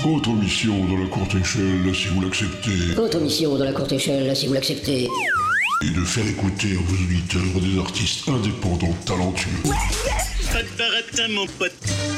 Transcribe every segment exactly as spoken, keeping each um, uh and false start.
Autre mission dans la courte échelle, si vous l'acceptez. Autre mission dans la courte échelle, si vous l'acceptez. Et de faire écouter à vos auditeurs des artistes indépendants talentueux. Pas de baratin, mon pote.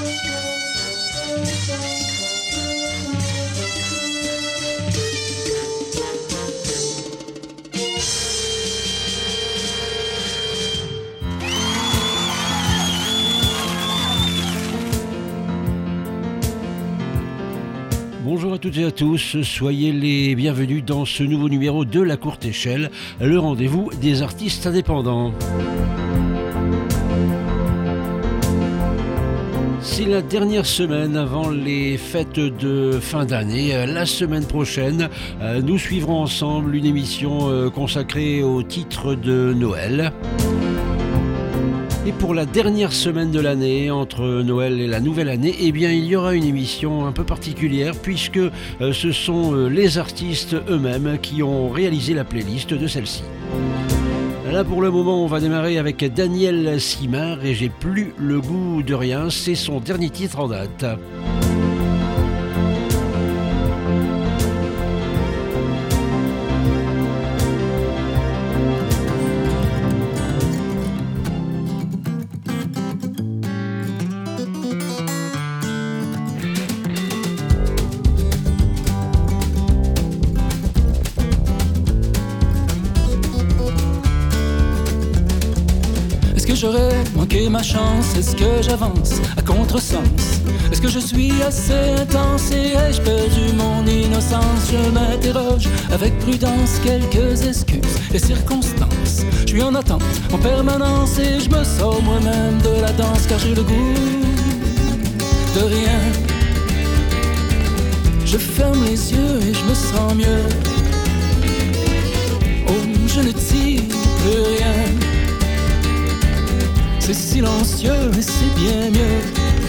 Bonjour à toutes et à tous, soyez les bienvenus dans ce nouveau numéro de La Courte Échelle, le rendez-vous des artistes indépendants. C'est la dernière semaine avant les fêtes de fin d'année. La semaine prochaine, nous suivrons ensemble une émission consacrée au titre de Noël. Et pour la dernière semaine de l'année, entre Noël et la nouvelle année, eh bien, il y aura une émission un peu particulière puisque euh, ce sont euh, les artistes eux-mêmes qui ont réalisé la playlist de celle-ci. Là, pour le moment, on va démarrer avec Daniel Simard et J'ai plus le goût de rien. C'est son dernier titre en date. J'aurais manqué ma chance, est-ce que j'avance à contresens? Est-ce que je suis assez intense et ai-je perdu mon innocence? Je m'interroge avec prudence, quelques excuses et circonstances. Je suis en attente en permanence et je me sors moi-même de la danse car j'ai le goût de rien. Je ferme les yeux et je me sens mieux. Oh, je ne dis plus rien. C'est silencieux et c'est bien mieux.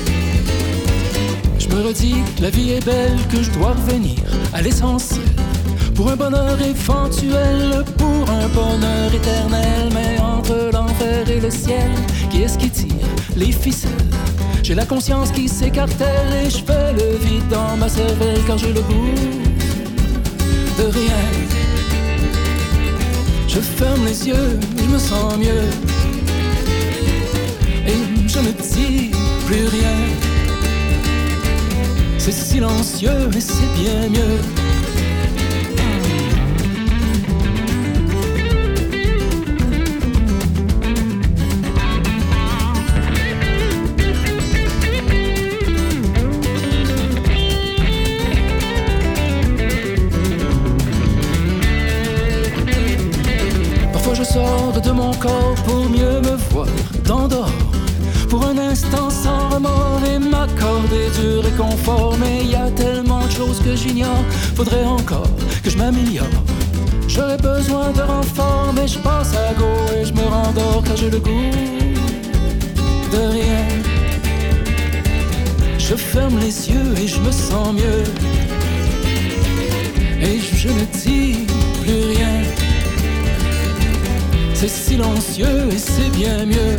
Je me redis que la vie est belle, que je dois revenir à l'essentiel. Pour un bonheur éventuel, pour un bonheur éternel. Mais entre l'enfer et le ciel, qui est-ce qui tire les ficelles? J'ai la conscience qui s'écartèle et je fais le vide dans ma cervelle car j'ai le goût de rien. Je ferme les yeux, je me sens mieux. Et je ne dis plus rien. C'est silencieux et c'est bien mieux. Parfois je sors de mon corps pour mieux me voir dans dehors. Pour un instant sans remords et m'accorder du réconfort. Mais il y a tellement de choses que j'ignore. Faudrait encore que je m'améliore. J'aurais besoin de renfort, mais je passe à go et je me rendors car j'ai le goût de rien. Je ferme les yeux et je me sens mieux. Et je ne dis plus rien. C'est silencieux et c'est bien mieux.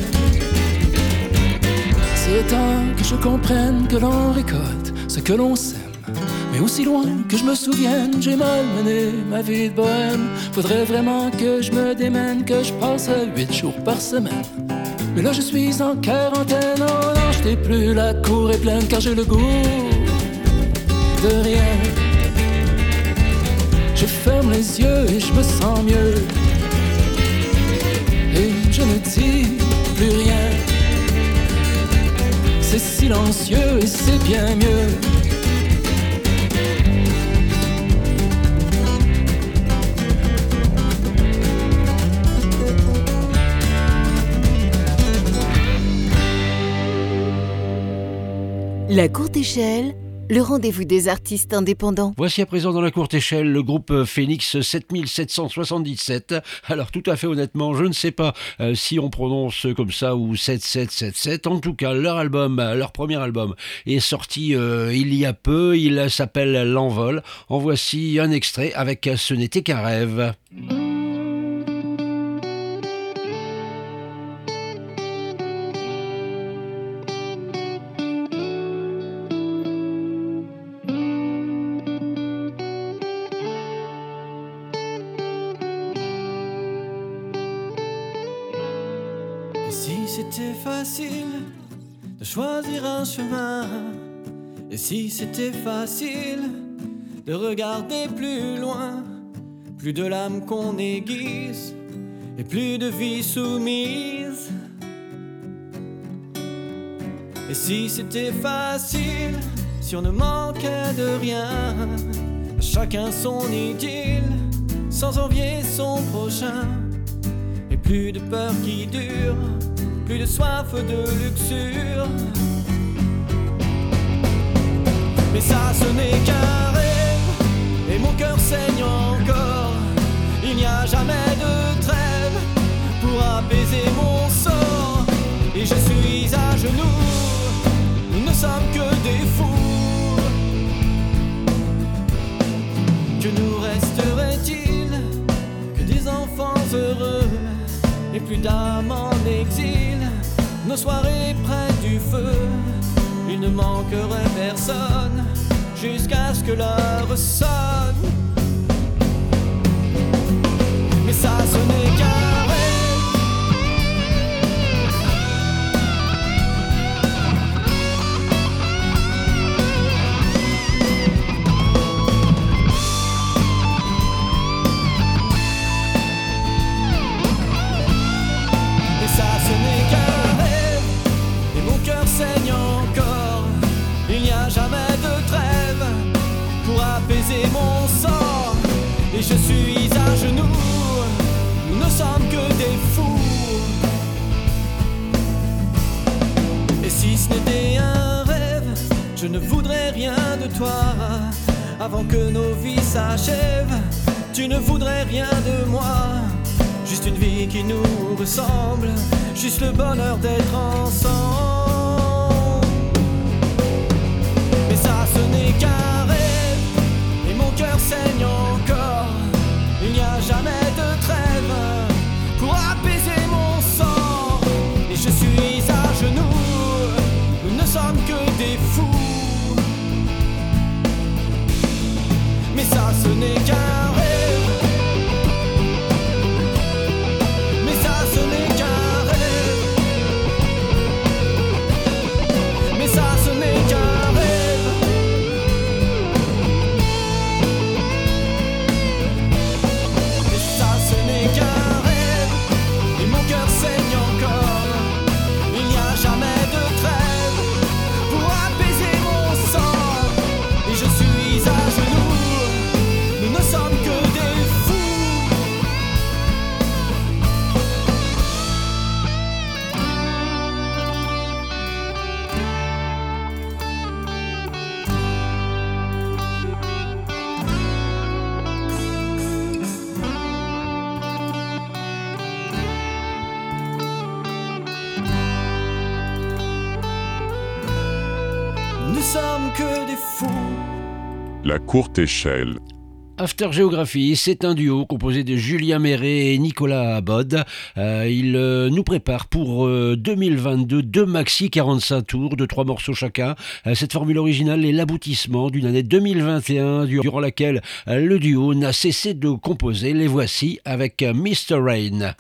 C'est temps que je comprenne que l'on récolte ce que l'on sème. Mais aussi loin que je me souvienne, j'ai mal mené ma vie de bohème. Faudrait vraiment que je me démène, que je passe à huit jours par semaine. Mais là je suis en quarantaine, oh non, je n'ai plus, la cour est pleine car j'ai le goût de rien. Je ferme les yeux et je me sens mieux. Et je ne dis plus rien. C'est silencieux et c'est bien mieux. La Courte Échelle, le rendez-vous des artistes indépendants. Voici à présent dans la courte échelle le groupe Phoenix sept mille sept cent soixante-dix-sept. Alors tout à fait honnêtement, je ne sais pas euh, si on prononce comme ça ou sept sept sept sept. En tout cas, leur album, leur premier album est sorti euh, il y a peu. Il s'appelle L'Envol. En voici un extrait avec Ce n'était qu'un rêve. c'était facile de choisir un chemin, et si c'était facile de regarder plus loin, plus de l'âme qu'on aiguise et plus de vie soumise. Et si c'était facile, si on ne manquait de rien, chacun son idylle, sans envier son prochain, et plus de peur qui dure, plus de soif de luxure. Mais ça ce n'est qu'un rêve, et mon cœur saigne encore. Il n'y a jamais de trêve pour apaiser mon sort, et je suis à genoux, nous ne sommes que des fous. Que nous resterait-il que des enfants heureux et plus d'âmes en exil? Nos soirées près du feu, il ne manquerait personne jusqu'à ce que l'heure sonne. Mais ça ce n'est qu'un rêve. Saigne encore, il n'y a jamais de trêve pour apaiser mon sang, et je suis à genoux, nous ne sommes que des fous. Et si ce n'était un rêve, je ne voudrais rien de toi. Avant que nos vies s'achèvent, tu ne voudrais rien de moi. Juste une vie qui nous ressemble, juste le bonheur d'être ensemble. Mais ça ce n'est qu'un rêve, et mon cœur saigne encore. Il n'y a jamais de trêve pour apaiser mon sang, et je suis à genoux, nous ne sommes que des fous. Mais ça ce n'est qu'un rêve. Mais ça ce n'est qu'un rêve. Mais ça ce n'est qu'un La courte échelle. After Géographie, c'est un duo composé de Julien Méret et Nicolas Abod. Euh, ils euh, nous préparent pour euh, deux mille vingt-deux deux maxi quarante-cinq tours de trois morceaux chacun. Euh, cette formule originale est l'aboutissement d'une année deux mille vingt et un durant laquelle euh, le duo n'a cessé de composer. Les voici avec euh, mister Rain.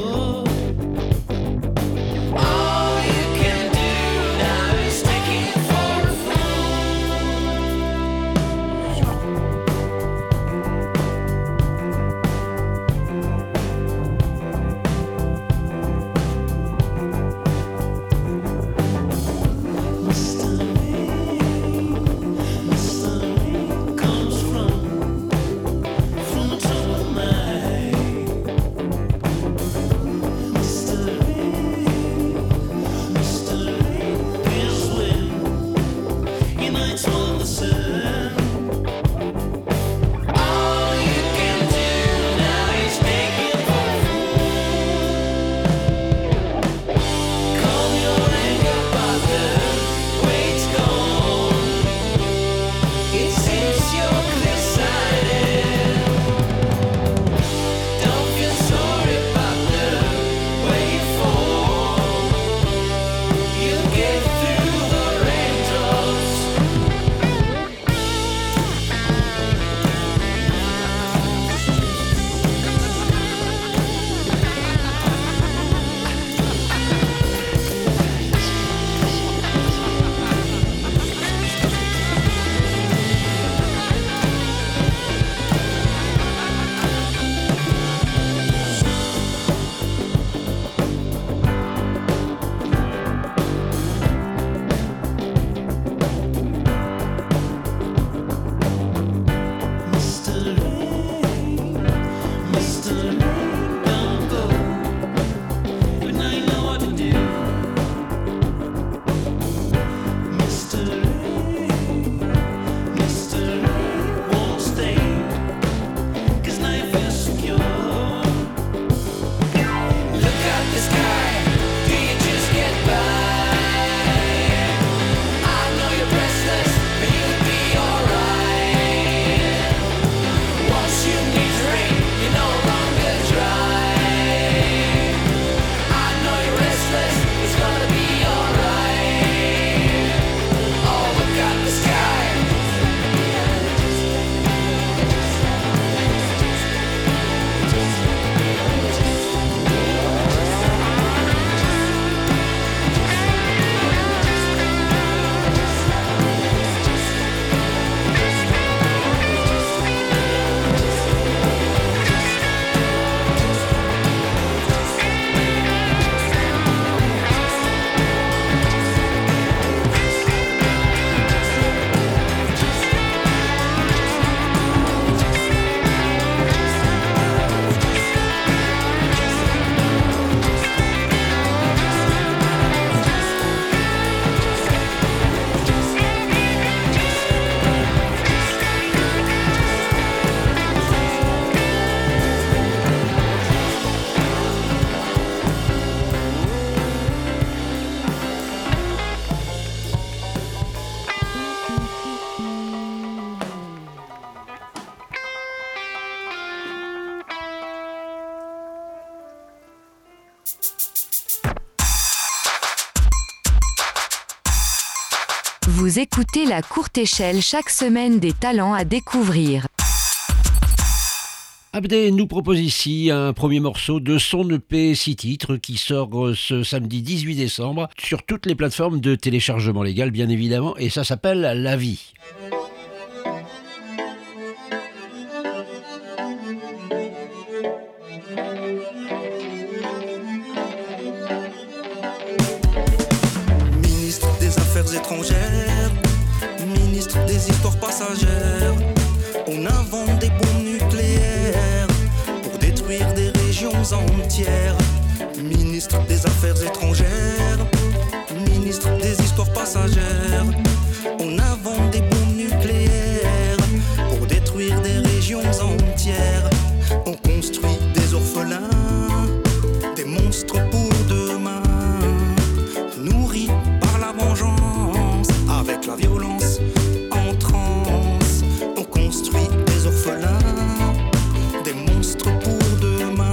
All you can do now is take it for Vous écoutez La Courte Échelle, chaque semaine des talents à découvrir. Abdé nous propose ici un premier morceau de son E P six titres qui sort ce samedi dix-huit décembre sur toutes les plateformes de téléchargement légal bien évidemment, et ça s'appelle La Vie. Ministre des Affaires étrangères, ministre des Histoires passagères, on invente des bombes nucléaires pour détruire des régions entières. Ministre des Affaires étrangères, ministre des Histoires passagères, on invente des bombes nucléaires pour détruire des régions entières. On construit des orphelins, des monstres pour demain, nourris par la vengeance, avec la violence en transe. On construit des orphelins, des monstres pour demain,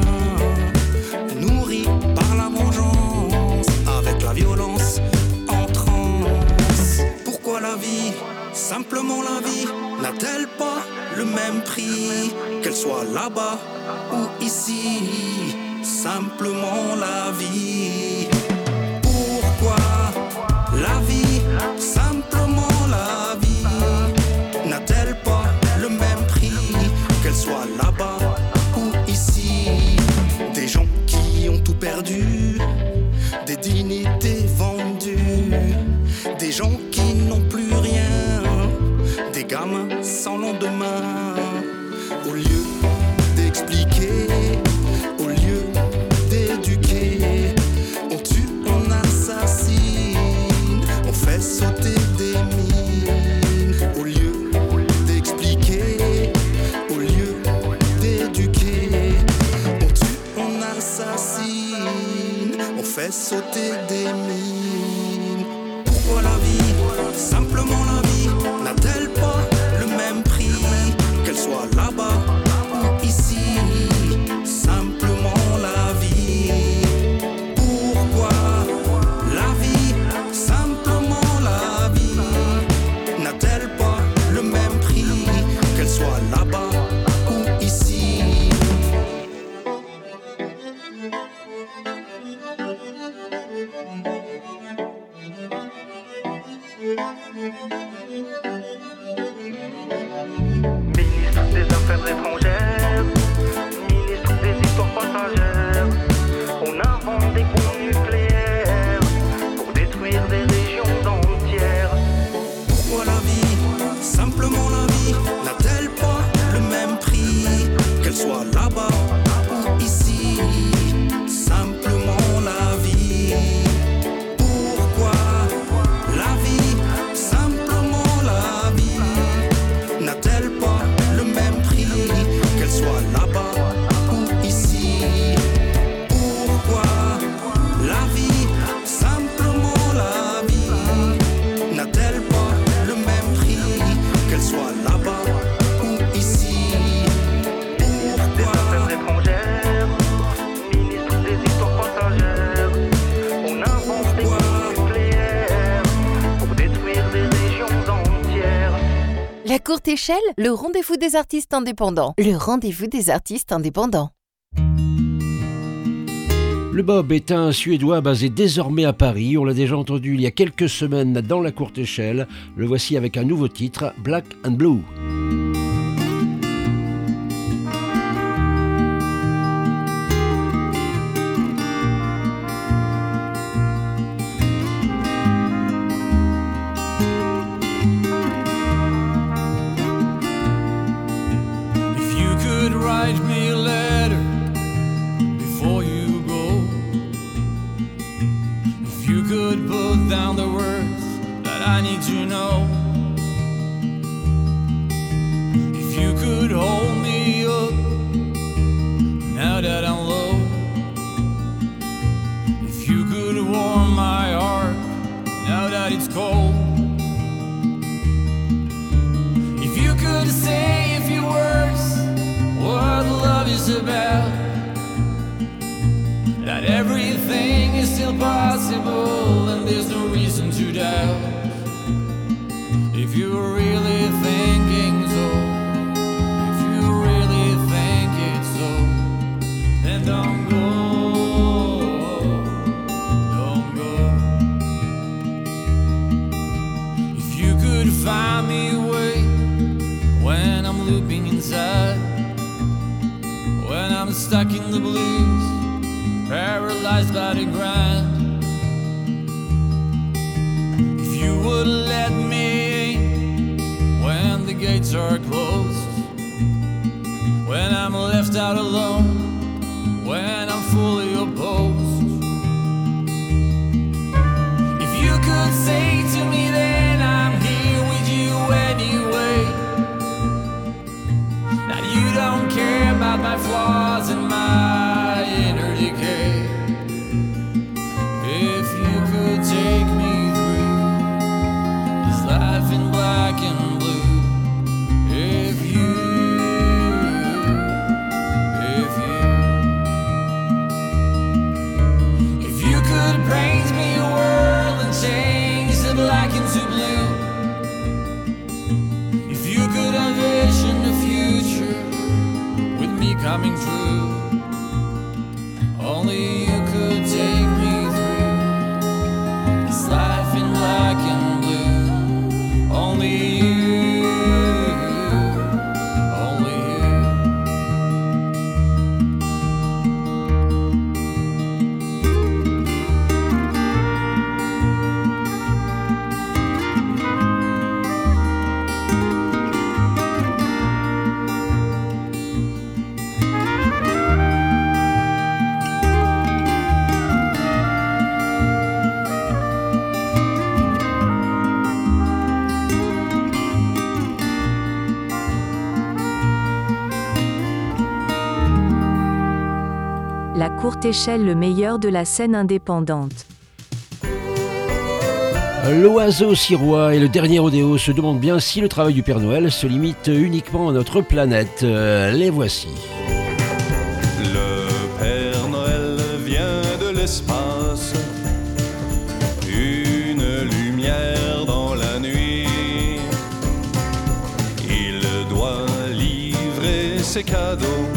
nourris par la vengeance, avec la violence en transe. Pourquoi la vie, simplement la vie, n'a-t-elle pas le même prix, qu'elle soit là-bas ou ici? Simplement la vie. Pourquoi la vie, simplement la vie, n'a-t-elle pas le même prix, qu'elle soit là-bas ou ici? Des gens qui ont tout perdu, des dignités vendues, des gens qui n'ont plus rien, des gamins sans lendemain. Au lieu d'expliquer, au lieu d'éduquer, on tue, on assassine, on fait sauter des mines. Au lieu d'expliquer, au lieu d'éduquer, on tue, on assassine, on fait sauter des mines. Pourquoi la vie, simplement la vie, n'a-t-elle pas le même prix, qu'elle soit là-bas ou ici? Simplement la vie. Pourquoi la vie, simplement la vie, n'a-t-elle pas le même prix, qu'elle soit là-bas ou ici? Ministre des Affaires étrangères, ministre des Histoires passagères, on invente des bombes nucléaires pour détruire des régions entières. Pourquoi la vie, simplement la vie, n'a-t-elle pas le même prix, qu'elle soit là-bas ou ici? Simplement la vie. Pourquoi la vie, simplement la vie, n'a-t-elle pas le même prix, qu'elle soit là-bas ou ici? Pourquoi la vie, simplement la vie, n'a-t-elle pas le même prix, qu'elle soit là-bas ou ici? Pourquoi des Affaires étrangères, ministre des Histoires passagères, on invente des bombes nucléaires pour détruire des régions entières. La Courte Échelle, le rendez-vous des artistes indépendants. Le rendez-vous des artistes indépendants. Le Bob est un Suédois basé désormais à Paris. On l'a déjà entendu il y a quelques semaines dans La Courte Échelle. Le voici avec un nouveau titre, Black and Blue. If you could write me a letter before you go, if you could put down the words that I need to know, if you could hold me up now that I'm low, if you could warm my heart now that it's cold, if you could say a few words what love is about, that Everything is still possible, and there's no reason to doubt. If you're really thinking so, if you really think it's so, then don't go, don't go. If you could find me a way when I'm looping inside, when I'm stuck in the blues, paralyzed by the grind. If you would let me in when the gates are closed, when I'm left out alone, when I'm fully opposed. If you could say to me then I'm here with you anyway, that you don't care about my flaws and my inner decay. If you could take me through this life in black and blue, if you, if you, if you could paint me a world and change the black into blue, if you could envision the future with me coming true, only you could take me through this life in black and blue. Only you, only you. La courte échelle, le meilleur de la scène indépendante. L'oiseau sirois et le dernier rodéo se demandent bien si le travail du Père Noël se limite uniquement à notre planète. Euh, les voici. Le Père Noël vient de l'espace, une lumière dans la nuit. Il doit livrer ses cadeaux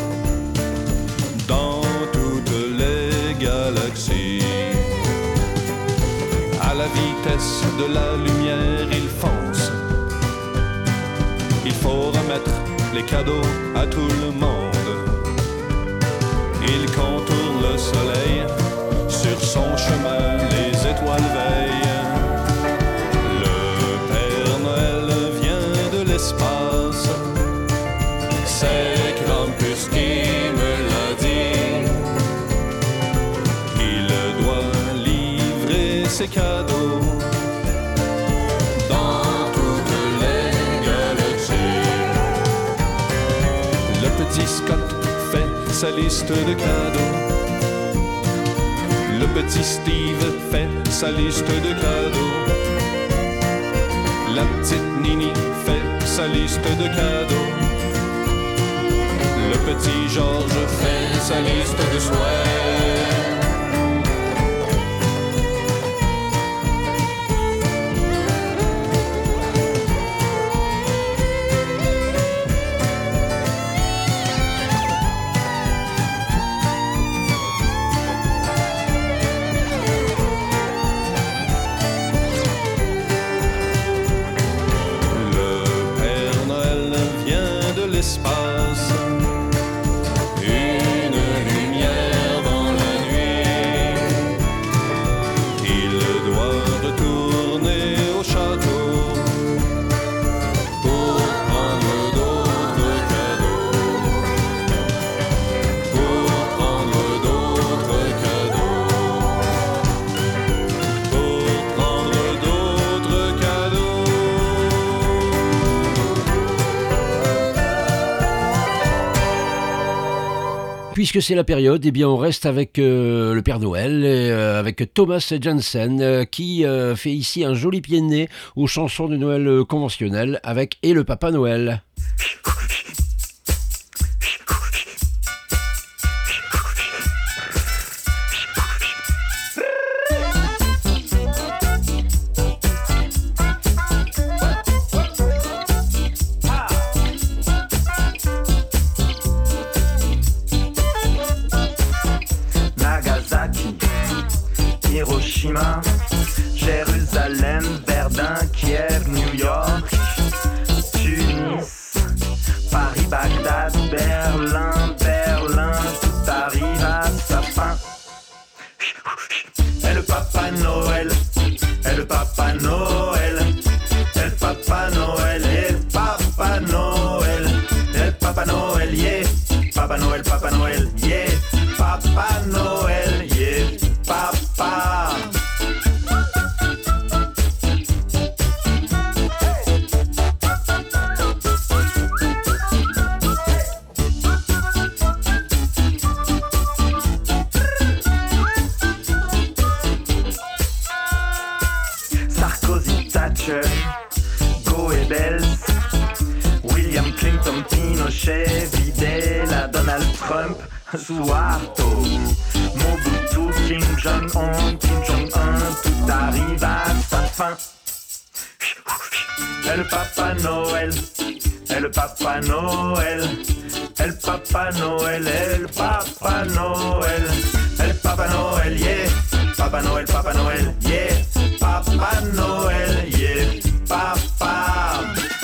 dans toutes les galaxies. À la vitesse de la lumière, il fonce. Il faut remettre les cadeaux à tout le monde. Il contourne le soleil, sur son chemin les étoiles veillent. Le Père Noël vient de l'espace, c'est Krampus qui me l'a dit. Il doit livrer ses cadeaux dans toutes les galaxies. Le petit Scott fait sa liste de cadeaux. Le petit Steve fait sa liste de cadeaux. La petite Nini fait sa liste de cadeaux. Le petit Georges fait sa liste de souhaits. L'espace, une lumière dans la nuit. Il doit retourner au château pour prendre d'autres cadeaux, pour prendre d'autres cadeaux, pour prendre d'autres cadeaux. Puisque c'est la période, eh bien on reste avec euh, le Père Noël, euh, avec Thomas Jensen, euh, qui euh, fait ici un joli pied de nez aux chansons de Noël euh, conventionnelles avec Et le Papa Noël. Hiroshima, Jérusalem, Verdun, Kiev, New York, Tunis, Paris, Bagdad, Berlin, Berlin, tout arrive à sa fin. Et le Papa Noël, et le Papa Noël, et le Papa Noël, et le Papa Noël, et le Papa Noël, yeah, Papa Noël, Papa Noël, yeah, Papa Noël, yeah, Papa. Sarkozy, Thatcher, Goebbels, William Clinton, Pinochet, Videla, Donald Trump, Suharto, Mobutu, Kim Jong-un, Kim Jong-un, tout arrive à sa fin. Et le Papa Noël, et le Papa Noël, et le Papa Noël, et le Papa Noël, et le Papa Noël, yeah, Papa Noël, Papa Noël, yeah, Papa Noël, yeah, Papa.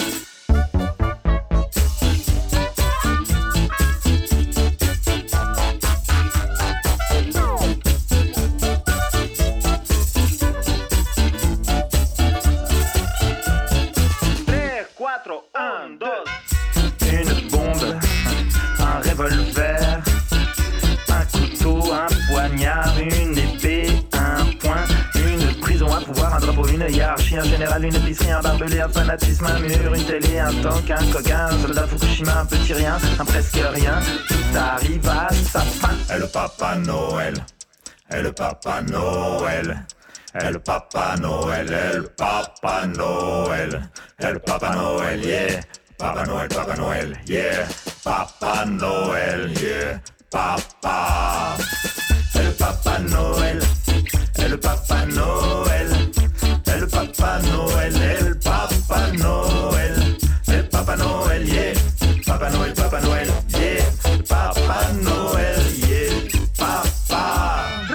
un, deux. Une bombe, un revolver, un couteau, un poignard, une épée, un poing, une prison, un pouvoir, un drapeau, une hiérarchie, un général, une épicerie, un barbelé, un fanatisme, un mur, une télé, un tank, un coquin, un soldat Fukushima, un petit rien, un presque rien, tout arrive à sa fin. Et le Papa Noël, et le Papa Noël, et le Papa Noël, et le Papa Noël, et le Papa Noël, yeah, Papa Noël, Papa Noël, yeah, Papa Noël, yeah, Papa. Et le Papa Noël, et le Papa Noël, et le Papa Noël, et le Papa Noël, et le Papa Noël, yeah, Papa Noël, Papa Noël, yeah, Papa Noël, yeah, Papa.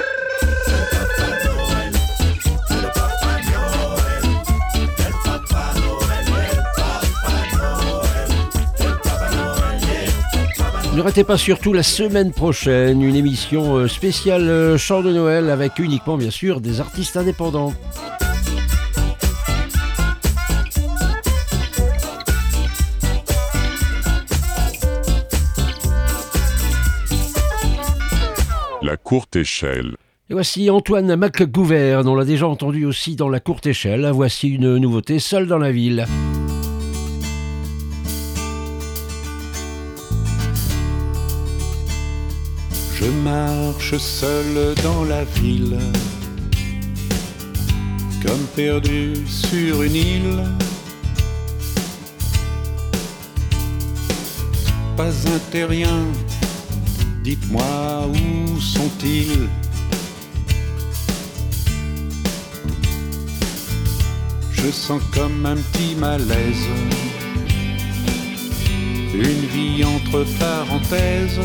Ne ratez pas surtout la semaine prochaine une émission spéciale chant de Noël avec uniquement bien sûr des artistes indépendants. La courte échelle. Et voici Antoine McGouvern, on l'a déjà entendu aussi dans La courte échelle. Voici une nouveauté, Seul dans la ville. Je marche seul dans la ville, comme perdu sur une île. Pas un terrien, dites-moi où sont-ils? Je sens comme un petit malaise, une vie entre parenthèses.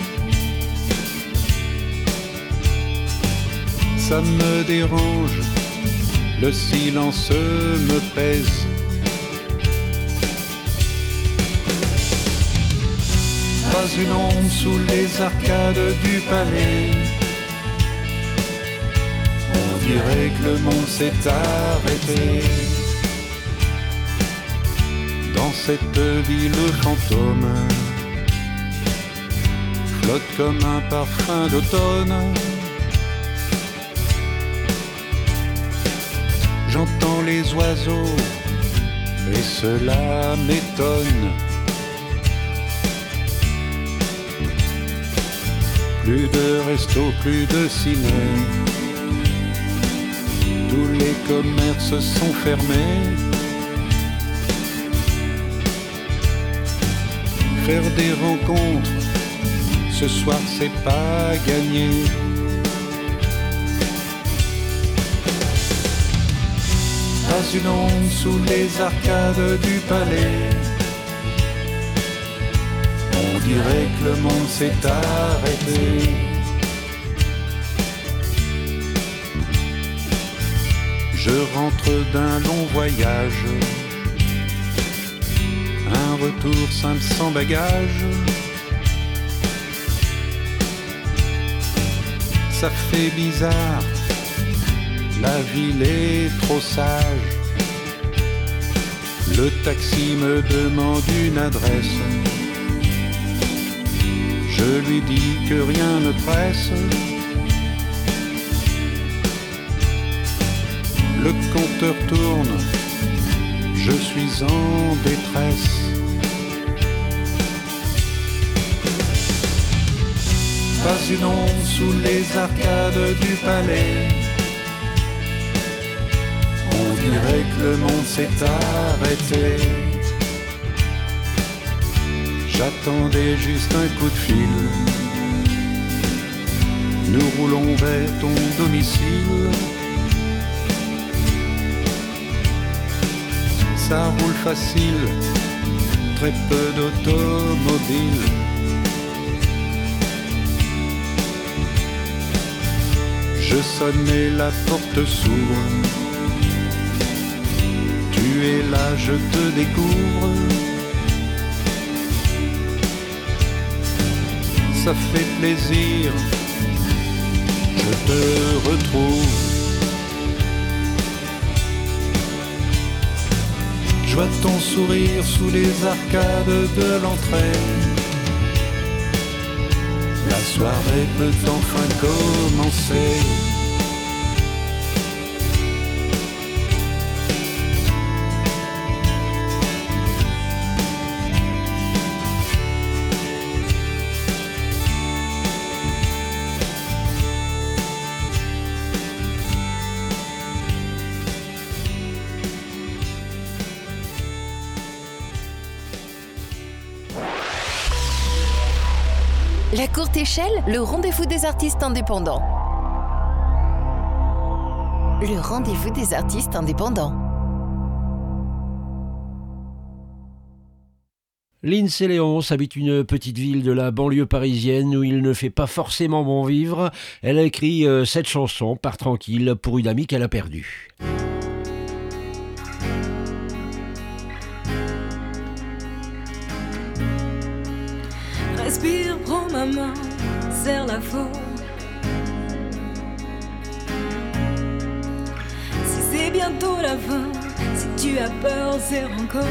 Ça me dérange, le silence me pèse. Pas une ombre sous les arcades du palais. On dirait que le monde s'est arrêté. Dans cette ville fantôme, flotte comme un parfum d'automne. J'entends les oiseaux et cela m'étonne. Plus de restos, plus de ciné. Tous les commerces sont fermés. Faire des rencontres, ce soir c'est pas gagné. Pas une onde sous les arcades du palais. On dirait que le monde s'est arrêté. rentre d'un long voyage, un retour simple sans bagage. Ça fait bizarre, la ville est trop sage. Le taxi me demande une adresse. Je lui dis que rien ne presse. Le compteur tourne, je suis en détresse. Pas une onde sous les arcades du palais. On dirait que le monde s'est arrêté. J'attendais juste un coup de fil. Nous roulons vers ton domicile. Ça roule facile, très peu d'automobiles. Je sonne et la porte s'ouvre. Tu es là, je te découvre. Ça fait plaisir, je te retrouve. Je vois ton sourire sous les arcades de l'entrée. La soirée peut enfin commencer. La Courte Échelle, le rendez-vous des artistes indépendants. Le rendez-vous des artistes indépendants. Lindsay Léonce habite une petite ville de la banlieue parisienne où il ne fait pas forcément bon vivre. Elle a écrit euh, cette chanson, Pars tranquille, pour une amie qu'elle a perdue. Respire, prends ma main, serre la forme. Si c'est bientôt la fin, si tu as peur, serre encore.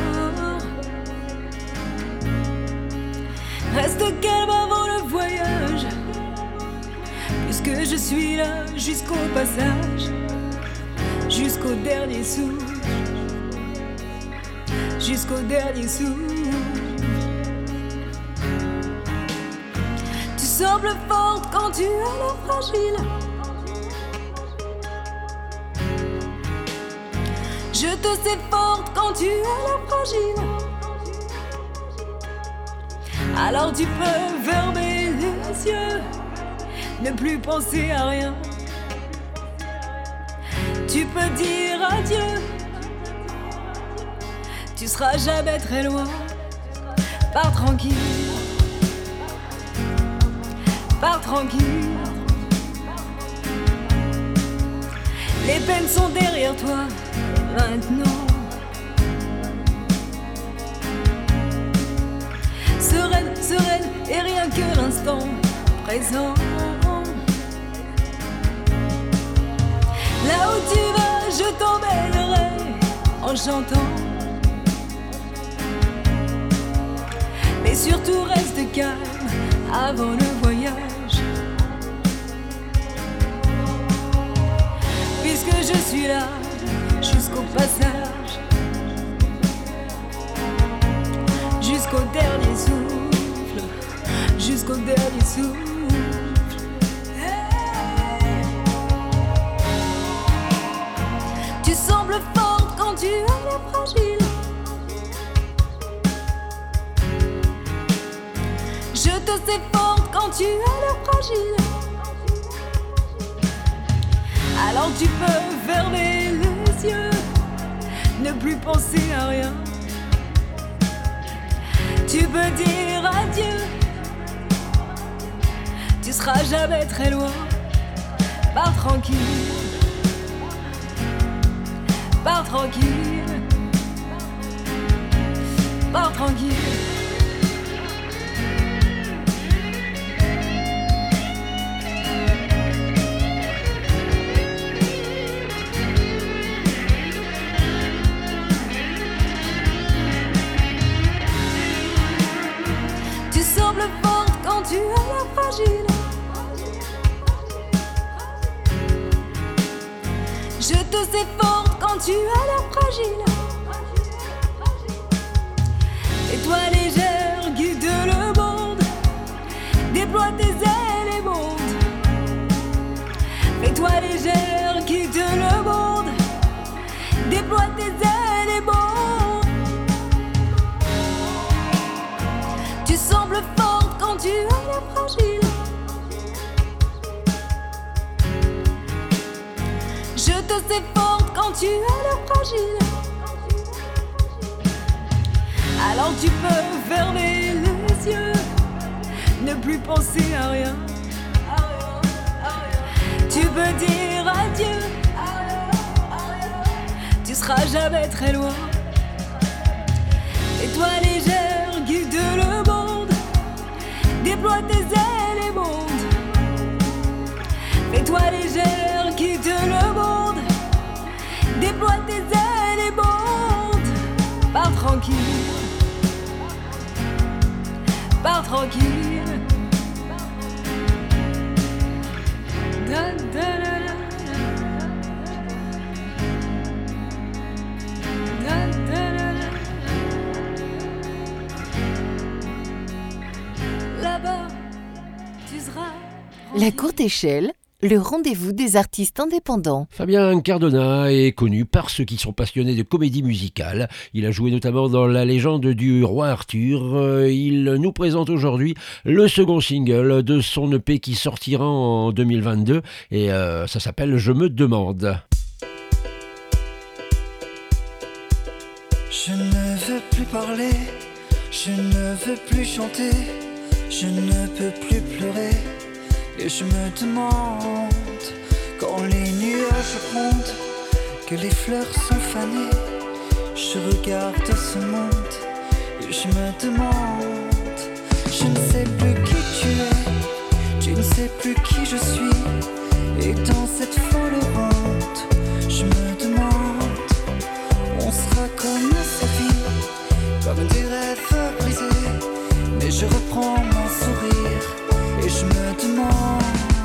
Reste calme avant le voyage, puisque je suis là jusqu'au passage, jusqu'au dernier souffle, jusqu'au dernier souffle. Tu sembles forte quand tu as l'air fragile. Je te sais forte quand tu as l'air fragile. Alors tu peux fermer les yeux, ne plus penser à rien. Tu peux dire adieu, tu seras jamais très loin. Pars tranquille, pars tranquille. Les peines sont derrière toi maintenant. Sereine, sereine, et rien que l'instant présent. Là où tu vas, je t'emmènerai en chantant. Mais surtout reste calme avant le voyage, puisque je suis là jusqu'au passage, jusqu'au dernier souffle, jusqu'au dernier souffle. Hey. Tu sembles forte quand tu as l'air fragile. Je te sais forte quand tu as l'air fragile. Alors tu peux fermer les yeux, ne plus penser à rien. Tu peux dire adieu, tu seras jamais très loin. Pars tranquille, pars tranquille, pars tranquille. Tu sembles forte quand tu as l'air fragile. Je te sais forte quand tu as l'air fragile. Et toi légère, guide le monde. Déploie tes ailes et monte. Et toi légère, guide le monde. Déploie tes ailes et monte. Tu sembles forte quand tu as l'air fragile. Je te sais forte quand tu as l'air fragile. Alors tu peux fermer les yeux, ne plus penser à rien. Tu peux dire adieu, tu seras jamais très loin. Et toi légère, guide le monde. Déploie tes ailes et monte. Fais-toi légère, guide le monde. Déploie tes ailes et monte. Pars tranquille, pars tranquille. Da, da, da, da. Da, da, da, da. Là-bas, tu seras. La courte échelle, le rendez-vous des artistes indépendants. Fabien Cardona est connu par ceux qui sont passionnés de comédie musicale. Il a joué notamment dans La légende du roi Arthur. Il nous présente aujourd'hui le second single de son E P qui sortira en deux mille vingt-deux et euh, ça s'appelle « Je me demande ». Je ne veux plus parler, je ne veux plus chanter, je ne peux plus pleurer. Et je me demande, quand les nuages grondent, que les fleurs sont fanées, je regarde ce monde et je me demande. Je ne sais plus qui tu es, tu ne sais plus qui je suis. Et dans cette folle honte, je me demande, on sera comme sa vie, comme des rêves brisés. Mais je reprends mon sourire et je me demande.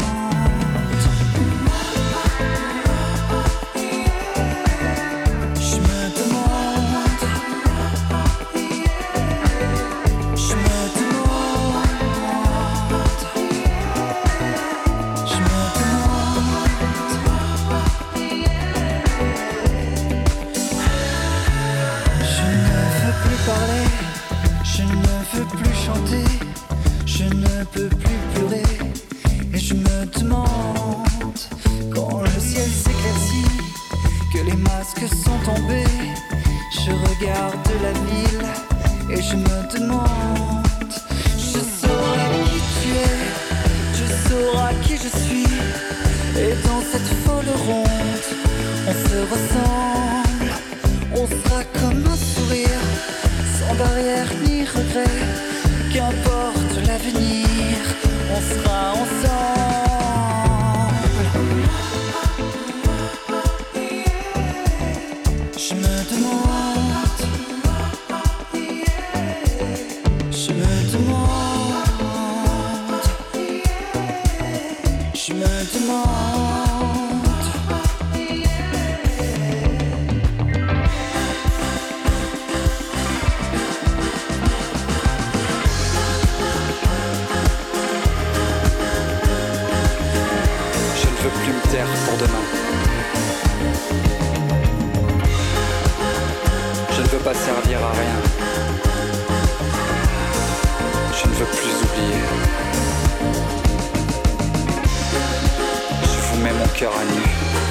Je me demande. Je me demande. Je me demande. Je ne veux plus parler, je ne veux plus chanter, je ne peux plus pleurer. Et je me demande, quand le ciel s'éclaircit, que les masques sont tombés, je regarde la ville et je me demande. Je saurai qui tu es, je saurai qui je suis. Et dans cette folle ronde, on se ressemble, on sera comme un sourire, sans barrière ni regret. Qu'importe l'avenir, on sera ensemble. Je me demande. Je me demande. Je me demande. Pour demain. Je ne veux pas servir à rien. Je ne veux plus oublier. Je vous mets mon cœur à nu.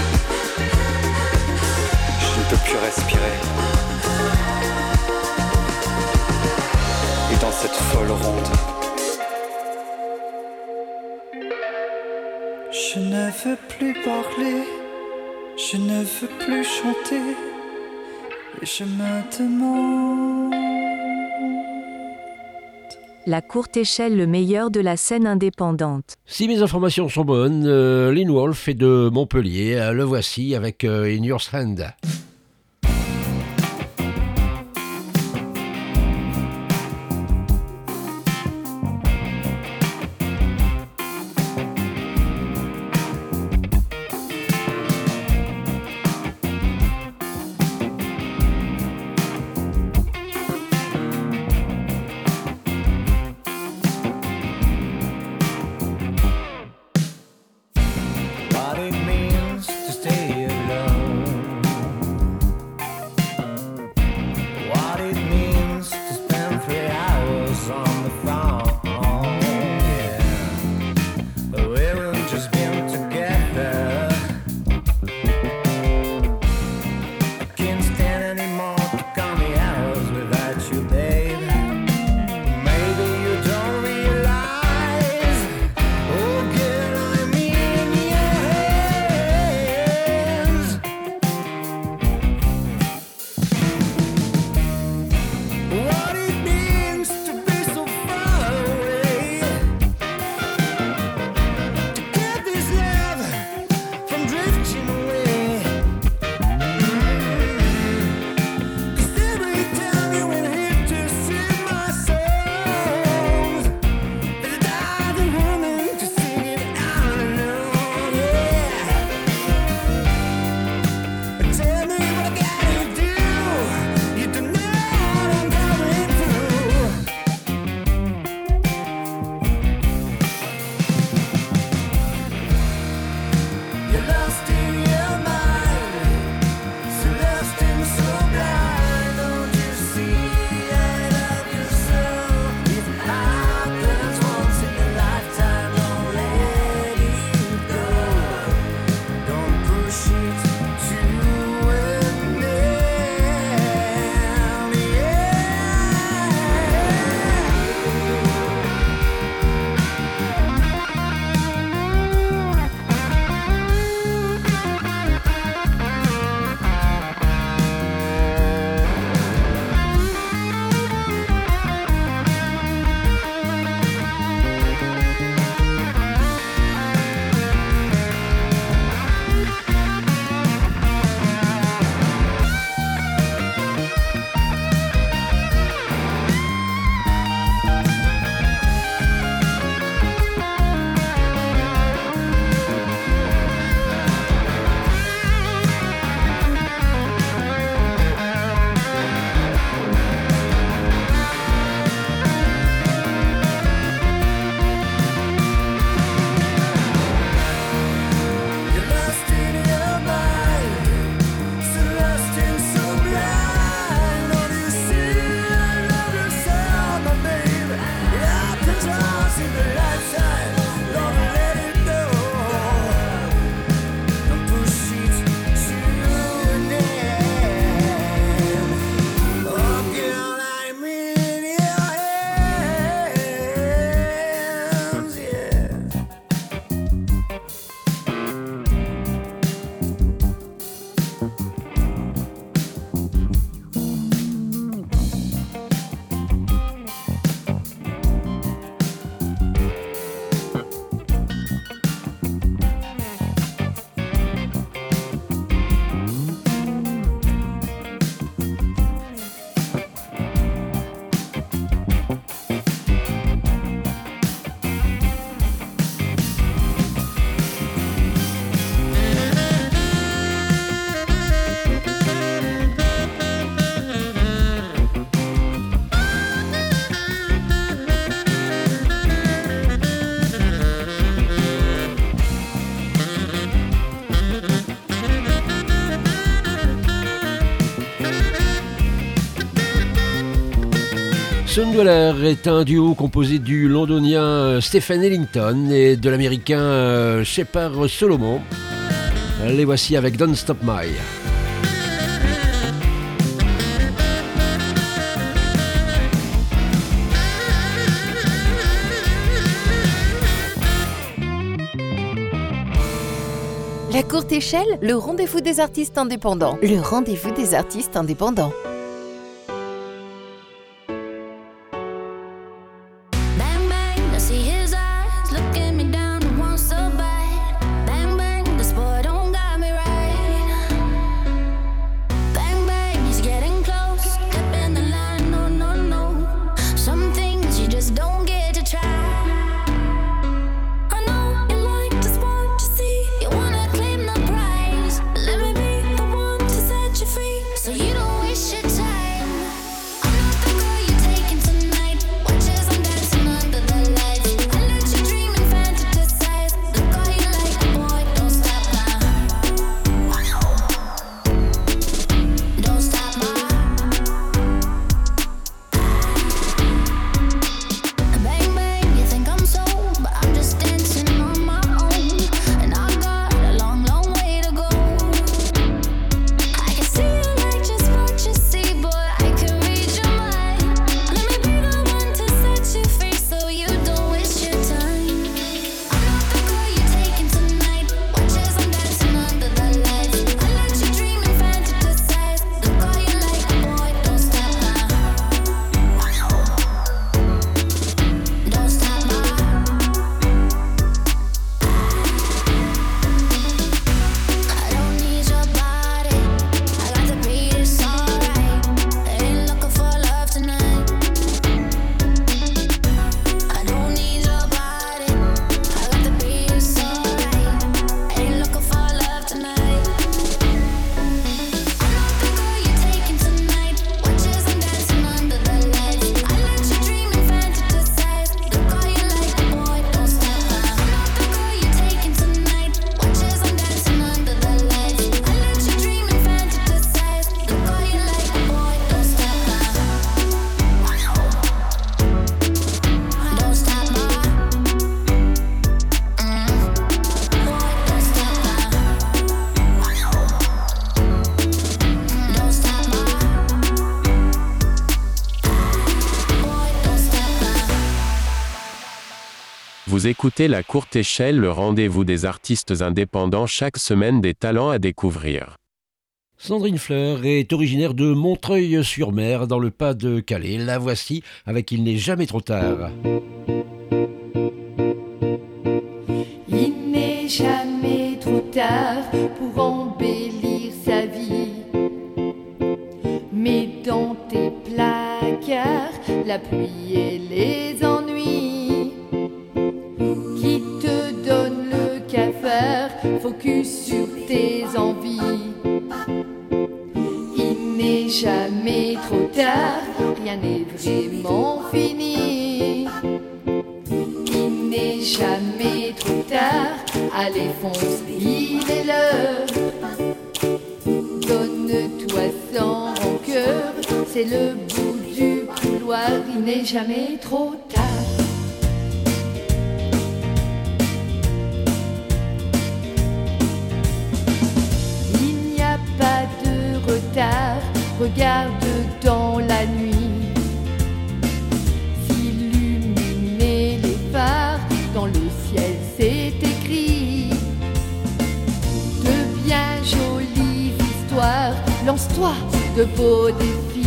Je ne peux plus respirer. Et dans cette folle ronde, je ne veux plus parler, je ne veux plus chanter, et je me demande. La courte échelle, le meilleur de la scène indépendante. Si mes informations sont bonnes, euh, Lynn Wolf est de Montpellier. Euh, le voici avec euh, In Your Hand. What it means to stay alone. What it means to spend three hours on the phone. Yeah, we haven't just been together. I can't stand anymore to count the hours without you, babe. Maybe you don't realize, oh girl, I'm in your hands. What it means to be so far away, to get this love from drifting away. Cause every time you went here to sing my songs, there's a thousand women to sing it out alone. Yeah. Tell me what I gotta do. You don't know what I'm going through. You're lost in your mind, so lost and so blind. Don't you see I love you so? If it happens once in a lifetime, don't let it go. Don't push it to an end. You're lost in your mind, so lost and so blind. Don't you see I love you so, my baby? It happens once in a lifetime. Don't let it go. Don't push it to an end. Oh, girl, I'm in your hands, yeah. Soundweller est un duo composé du londonien Stephen Ellington et de l'américain Shepard Solomon. Les voici avec Don't Stop My. La courte échelle, le rendez-vous des artistes indépendants. Le rendez-vous des artistes indépendants. Vous écoutez La Courte Échelle, le rendez-vous des artistes indépendants, chaque semaine des talents à découvrir. Sandrine Fleur est originaire de Montreuil-sur-Mer, dans le Pas-de-Calais. La voici avec Il n'est jamais trop tard. Il n'est jamais trop tard pour embellir sa vie. Mets dans tes placards la pluie et les ennuis. Qui te donne le cafard, focus sur tes envies. Il n'est jamais trop tard, rien n'est vraiment fini. Il n'est jamais trop tard, allez fonce, il est l'heure. Donne-toi sans rancœur, c'est le bout du couloir, il n'est jamais trop tard. Il n'y a pas de retard, regarde dans la nuit. S'illuminer les phares, dans le ciel c'est écrit. De bien jolies histoires, lance-toi de beaux défis.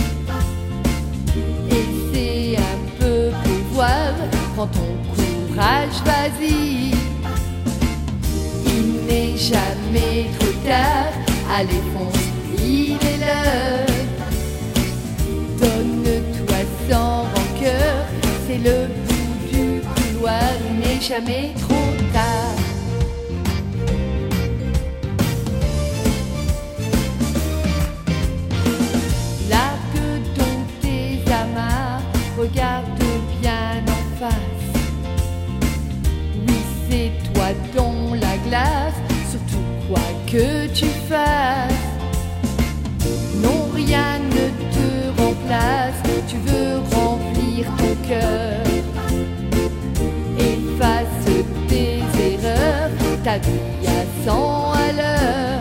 Essaie un peu prévoir, prends ton courage, vas-y. Il n'est jamais trop tard, allez fonce, il est l'heure. Donne-toi sans rancœur, c'est le bout du couloir, il n'est jamais trop tard. Largue donc tes amarres, regarde bien en face. Oui, c'est toi dans la glace, surtout quoi que tu fasses. Non, rien ne te remplace, tu veux remplir ton cœur. Efface tes erreurs, ta vie à cent à l'heure.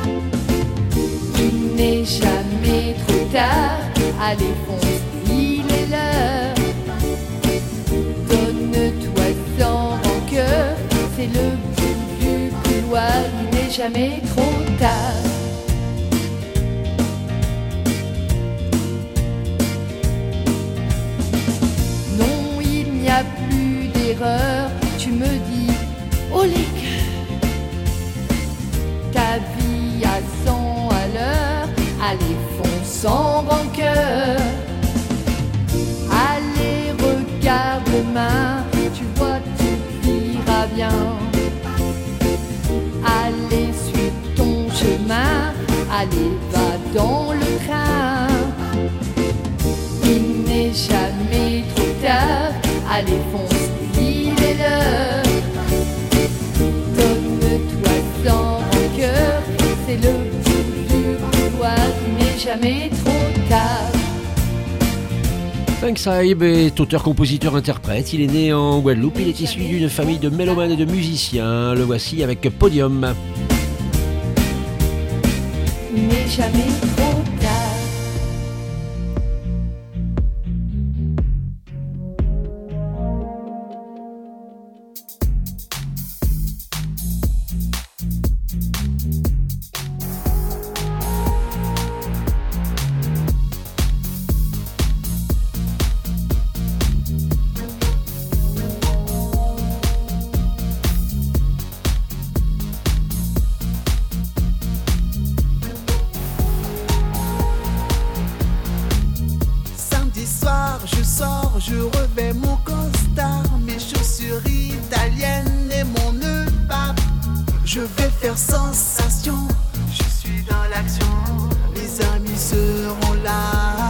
Il n'est jamais trop tard, allez fonce, il est l'heure. Donne-toi sans rancœur, c'est le bout du couloir, il n'est jamais trop tard. Non, il n'y a plus d'erreur, tu me dis, Oleg, ta vie à cent à l'heure, allez fonce sans rancœur. Allez, regarde demain, tu vois, tout ira bien. Allez, suis ton chemin, allez, va dans le train. Il n'est jamais trop tard, allez, fonce, il est l'heure. Donne-toi sans rancœur, c'est le bout du couloir, il n'est jamais trop tard. Frank Saïb est auteur, compositeur, interprète. Il est né en Guadeloupe. Il est issu d'une famille de mélomanes et de musiciens. Le voici avec Podium. Il n'est jamais trop tard. Je revais mon costard, mes chaussures italiennes et mon nœud pape. Je vais faire sensation, je suis dans l'action. Les amis seront là.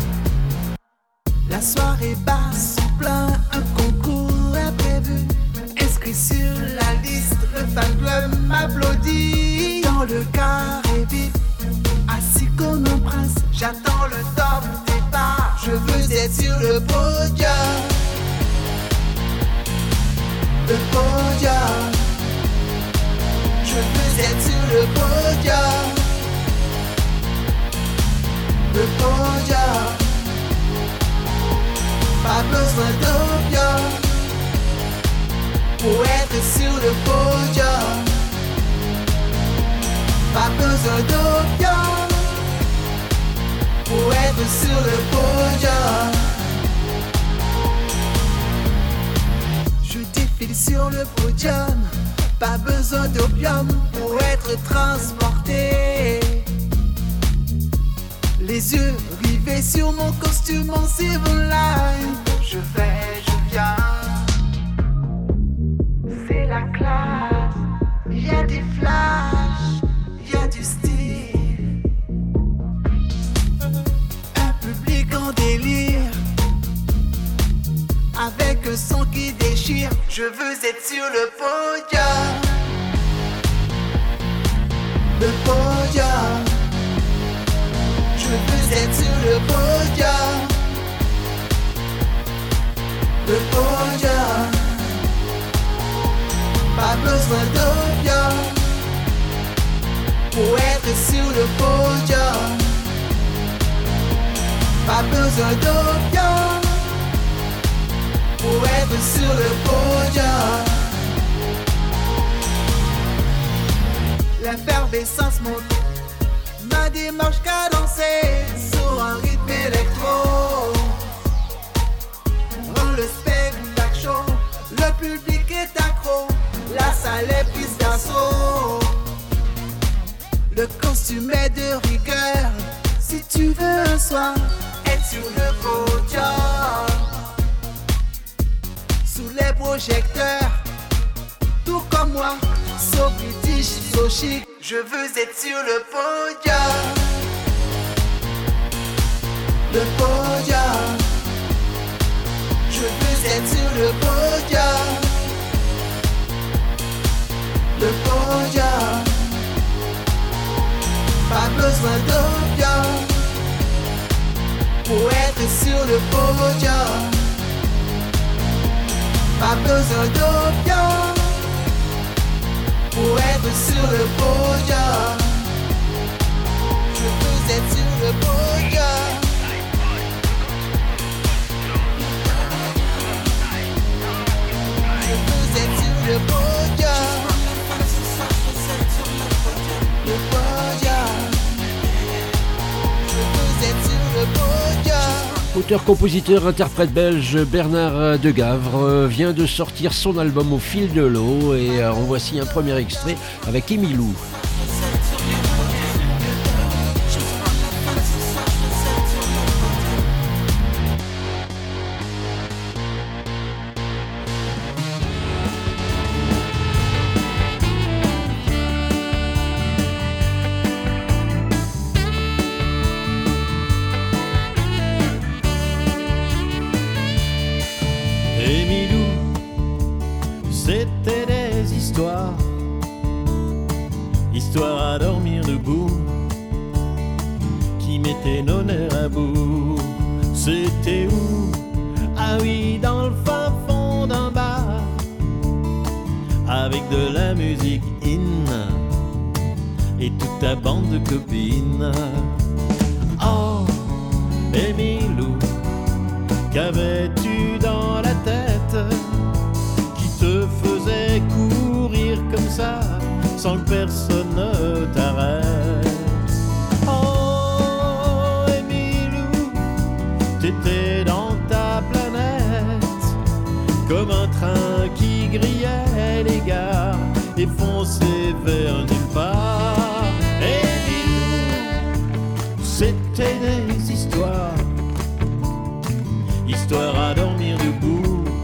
La soirée basse en plein, un concours est prévu. Inscrit sur la liste, le fan club m'applaudit. Dans le carré vif, assis comme un prince, j'attends le top départ. Je veux être sur le podium, le podium. Je veux être sur le podium, le podium. Pas besoin d'opium pour être sur le podium. Pas besoin d'opium pour être sur le podium. Je défile sur le podium. Pas besoin d'opium pour être transporté. Les yeux rivés sur mon costume en civil line. Je vais, je viens. C'est la classe. Y a des flashs, y a du style. Un public en délire, avec un son qui déchire. Je veux être sur le podium, le podium. Je veux être sur le podium, le podium. Pas besoin d'opium pour être sur le podium. Pas besoin d'opium pour être sur le podium. L'effervescence monte, ma démarche cadencée sur un rythme électro. Rend le spectacle chaud, le public est accro, la salle est prise d'assaut. Le costume est de rigueur, si tu veux un soir être sur le podium. Sous les projecteurs, tout comme moi, so british, so chic. Je veux être sur le podium, le podium. Je veux être sur le podium, le podium. Pas besoin d'opium pour être sur le podium. Pas besoin d'opium pour être sur le podium. Je veux être sur le podium. Je veux être sur le podium. L'auteur, compositeur, interprète belge Bernard Degavre vient de sortir son album Au fil de l'eau et en voici un premier extrait avec Emilou. C'était des histoires, histoires à dormir debout, qui mettaient nos nerfs à bout. C'était où? Ah oui, dans le fin fond d'un bar, avec de la musique in et toute ta bande de copines. Oh, Emilou, qu'avais-tu dans la tête te faisait courir comme ça sans que personne ne t'arrête? Oh, Emilou, t'étais dans ta planète comme un train qui grillait les gares et fonçait vers nulle part. Emilou, c'était des histoires, histoires à dormir debout,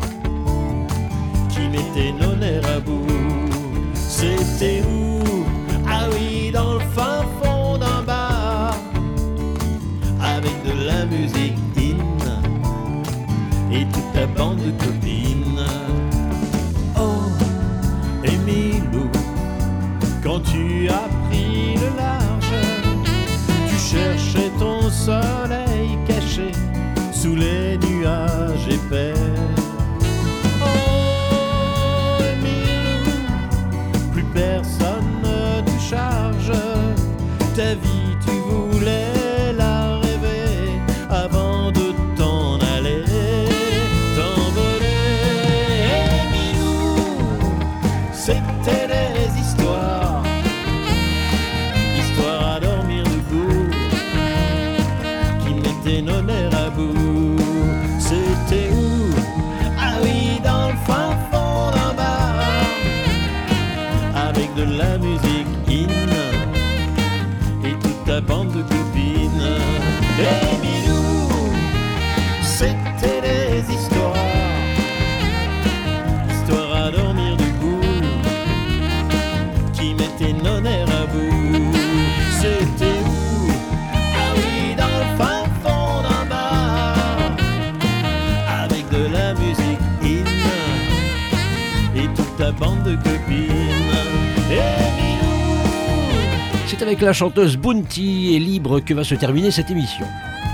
mettez nos nerfs à bout. C'était où? Ah oui, dans le fin fond d'un bar, avec de la musique in et toute ta bande de copines. Oh, Emilou, quand tu as pris le large, tu cherchais ton soleil caché sous les nuages épais. Personne ne te charge, ta vie tu voulais la rêver avant de t'en aller, t'envoler. Emilou, c'était des histoires, histoires à dormir debout, qui mettaient nos nerfs à bout. C'était où? Ah oui, dans le fin fond d'un bar, avec de la musique in et toute ta bande de copines. Emilou, c'était des histoires, histoires à dormir debout, qui mettaient nos nerfs à bout. C'était où? Ah oui, dans le fin fond d'un bar, avec de la musique in et toute ta bande de copines. C'est avec la chanteuse Bounty et Libre que va se terminer cette émission.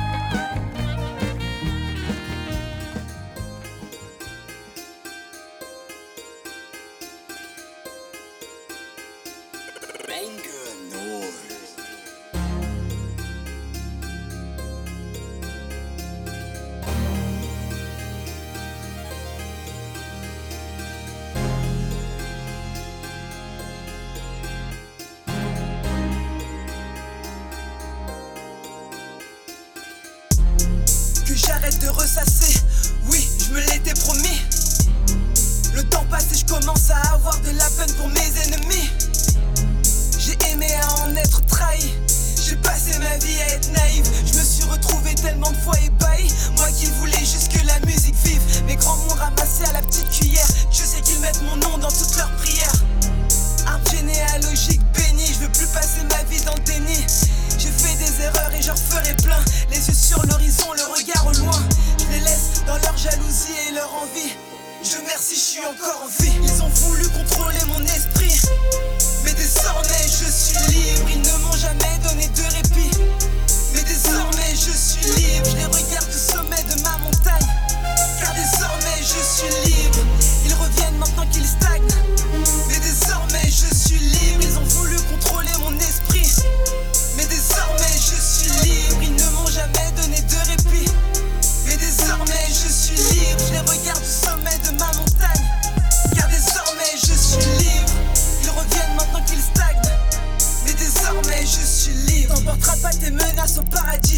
J'arrête de ressasser, oui, je me l'étais promis. Le temps passe et je commence à avoir de la peine pour mes ennemis. J'ai aimé à en être trahi, j'ai passé ma vie à être naïf. Je me suis retrouvé tellement de fois ébahi, moi qui voulais juste que la musique vive. Mes grands m'ont ramassé à la petite cuillère, je sais qu'ils mettent mon nom dans toutes leurs prières. Arbre généalogique béni, je veux plus passer ma vie dans le déni. J'ai fait des erreurs et j'en ferai plein. Les yeux sur l'horizon, le regard au loin. Je les laisse dans leur jalousie et leur envie. Dieu merci, je suis encore en vie. Ils ont voulu contrôler mon esprit, mais désormais je suis libre. Ils ne m'ont jamais donné de répit, mais désormais je suis libre. Je les regarde du sommet de ma montagne, car désormais je suis libre. Ils reviennent maintenant qu'ils stagnent, mais désormais je suis libre. Ils ont voulu contrôler mon esprit, mais désormais je suis libre. Ils ne m'ont jamais donné de répit, mais désormais je suis libre. Je les regarde du sommet de ma montagne, car désormais je suis libre. Ils reviennent maintenant qu'ils stagnent, mais désormais je suis libre. T'emporteras pas tes menaces au paradis. Tu crois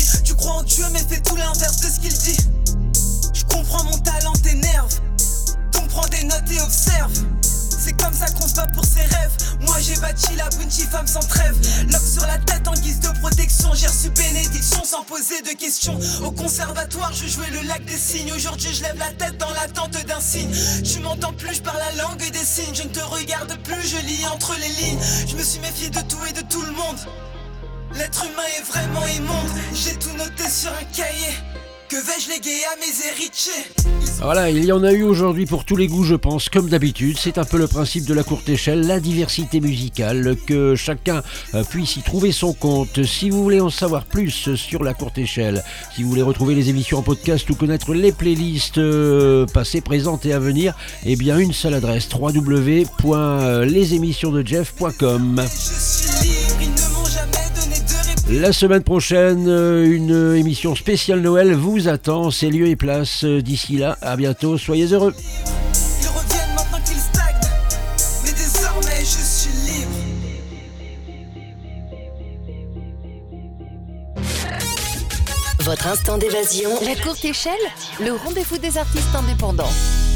croit en Dieu mais fait tout l'inverse de ce qu'il dit. Je comprends mon talent t'énerve, donc prends des notes et observe. C'est comme ça qu'on se bat pour ses rêves. Moi j'ai bâti la bounty femme sans trêve. Lock sur la tête en guise de protection. J'ai reçu bénédiction sans poser de questions. Au conservatoire je jouais le lac des signes. Aujourd'hui je lève la tête dans l'attente d'un signe. Tu m'entends plus, je parle la langue des signes. Je ne te regarde plus, je lis entre les lignes. Je me suis méfié de tout et de tout le monde. L'être humain est vraiment immonde. J'ai tout noté sur un cahier. Que vais-je léguer à mes héritiers? Voilà, il y en a eu aujourd'hui pour tous les goûts, je pense, comme d'habitude. C'est un peu le principe de la courte échelle, la diversité musicale, que chacun puisse y trouver son compte. Si vous voulez en savoir plus sur la courte échelle, si vous voulez retrouver les émissions en podcast ou connaître les playlists euh, passées, présentes et à venir, eh bien une seule adresse, w w w point les émissions de jeff point com. La semaine prochaine, une émission spéciale Noël vous attend. C'est lieu et place. D'ici là, à bientôt. Soyez heureux. Ils reviennent maintenant qu'ils stagnent, mais désormais je suis libre. Votre instant d'évasion. La courte échelle, le rendez-vous des artistes indépendants.